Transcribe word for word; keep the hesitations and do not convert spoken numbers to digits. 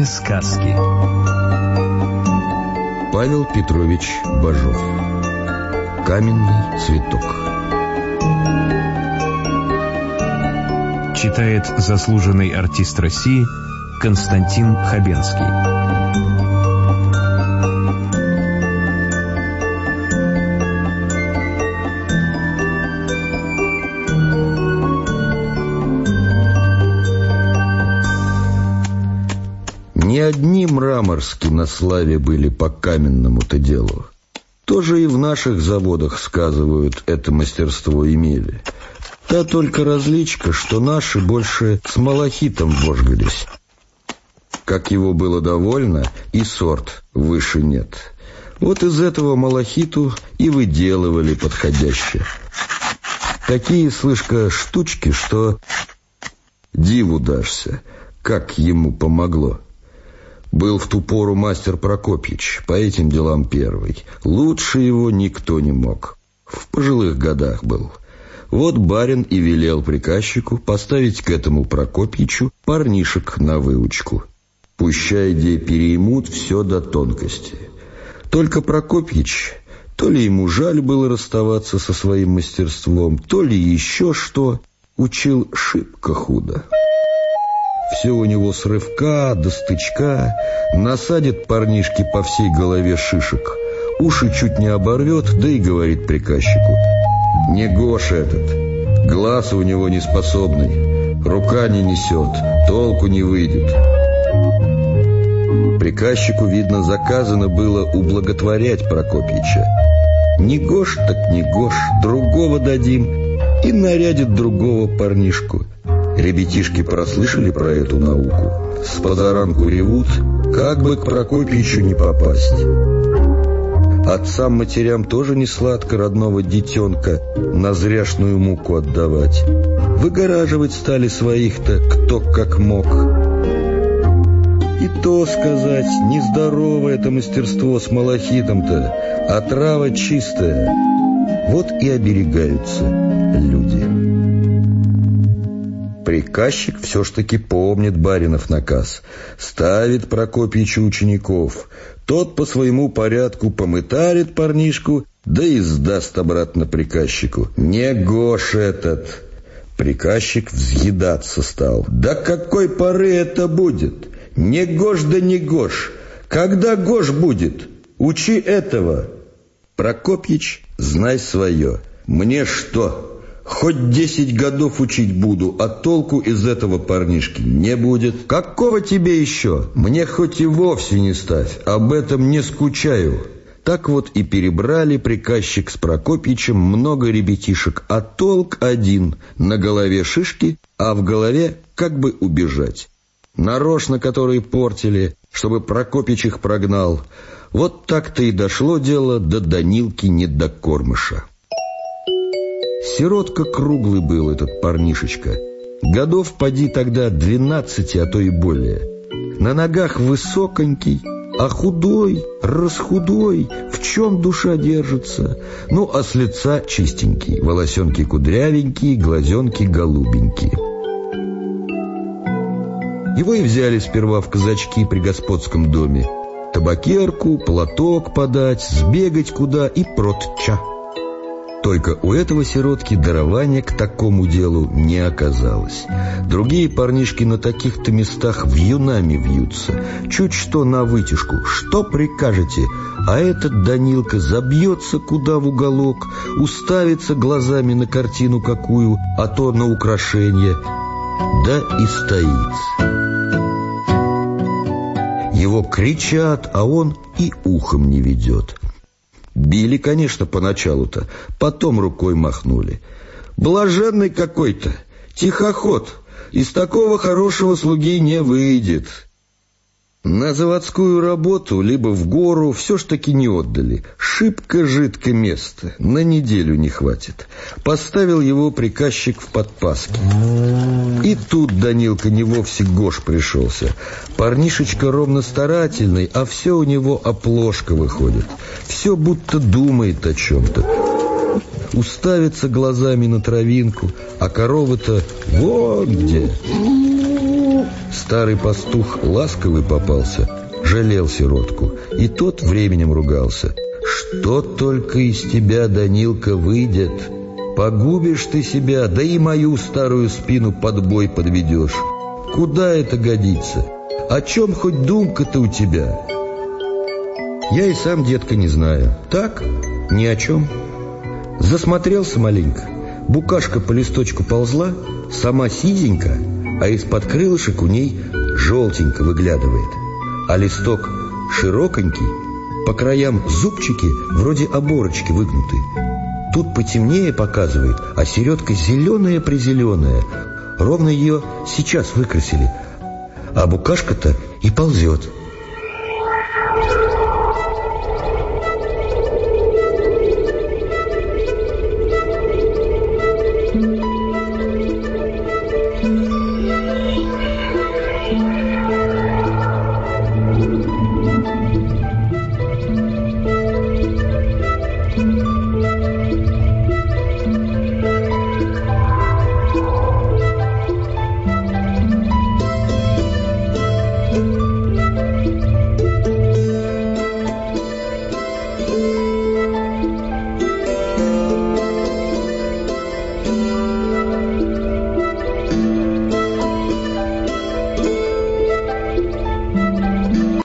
Народные сказки. Павел Петрович Бажов. Каменный цветок. Читает заслуженный артист России Константин Хабенский. Не одни мраморски на славе были по каменному-то делу. Тоже и в наших заводах, сказывают, это мастерство имели. Та только различка, что наши больше с малахитом вожгались. Как его было довольно, и сорт выше нет. Вот из этого малахиту и выделывали подходящее. Такие, слышка, штучки, что диву дашься, как ему помогло. Был в ту пору мастер Прокопьич, по этим делам первый. Лучше его никто не мог. В пожилых годах был. Вот барин и велел приказчику поставить к этому Прокопьичу парнишек на выучку. Пущай де переймут все до тонкости. Только Прокопьич, то ли ему жаль было расставаться со своим мастерством, то ли еще что, учил шибко худо. Все у него с рывка до стычка, насадит парнишке по всей голове шишек, уши чуть не оборвет, да и говорит приказчику: «Не гош этот, глаз у него неспособный, рука не несет, толку не выйдет». Приказчику, видно, заказано было ублаготворять Прокопьича. Не гош так не гош, другого дадим, и нарядит другого парнишку. Ребятишки прослышали про эту науку, с позаранку ревут, как бы к Прокопьичу не попасть. Отцам-матерям тоже не сладко родного детенка на зряшную муку отдавать. Выгораживать стали своих-то кто как мог. И то сказать, нездоровое это мастерство с малахитом-то, а трава чистая. Вот и оберегаются люди. Приказчик все ж таки помнит баринов наказ. Ставит Прокопьичу учеников. Тот по своему порядку помытарит парнишку, да и сдаст обратно приказчику. Не гош этот. Приказчик взъедаться стал. Да какой поры это будет? Не гош да не гош. Когда гош будет? Учи этого. Прокопьич, знай свое. Мне что? Хоть десять годов учить буду, а толку из этого парнишки не будет. Какого тебе еще? Мне хоть и вовсе не ставь, об этом не скучаю. Так вот и перебрали приказчик с Прокопьичем много ребятишек, а толк один: на голове шишки, а в голове как бы убежать. Нарочно которые портили, чтобы Прокопьич их прогнал. Вот так-то и дошло дело до Данилки Недокормыша. Сиротка круглый был этот парнишечка. Годов поди тогда двенадцати, а то и более. На ногах высоконький, а худой, расхудой, в чем душа держится. Ну, а с лица чистенький, волосенки кудрявенькие, глазенки голубенькие. Его и взяли сперва в казачки при господском доме. Табакерку, платок подать, сбегать куда и протча. Только у этого сиротки дарования к такому делу не оказалось. Другие парнишки на таких-то местах вьюнами вьются. Чуть что на вытяжку. Что прикажете? А этот Данилка забьется куда в уголок, уставится глазами на картину какую, а то на украшение. Да и стоит. Его кричат, а он и ухом не ведет. Били, конечно, поначалу-то, потом рукой махнули. Блаженный какой-то, тихоход, из такого хорошего слуги не выйдет. На заводскую работу, либо в гору, все ж таки не отдали. Шибко жидко место, на неделю не хватит. Поставил его приказчик в подпаске. И тут Данилка не вовсе гош пришелся. Парнишечка ровно старательный, а все у него оплошка выходит. Все будто думает о чем-то. Уставится глазами на травинку, а корова-то вон где. старый пастух ласковый попался, жалел сиротку, и тот временем ругался. Что только из тебя, Данилка, выйдет? Погубишь ты себя, да и мою старую спину под бой подведешь. Куда это годится? О чем хоть думка-то у тебя? Я и сам, детка, не знаю. Так, ни о чем. Засмотрелся маленько. Букашка по листочку ползла, сама сизенька, а из-под крылышек у ней желтенько выглядывает. А листок широконький, по краям зубчики вроде оборочки выгнуты. Тут потемнее показывает, а середка зеленая-призеленая. Ровно ее сейчас выкрасили. А букашка-то и ползет.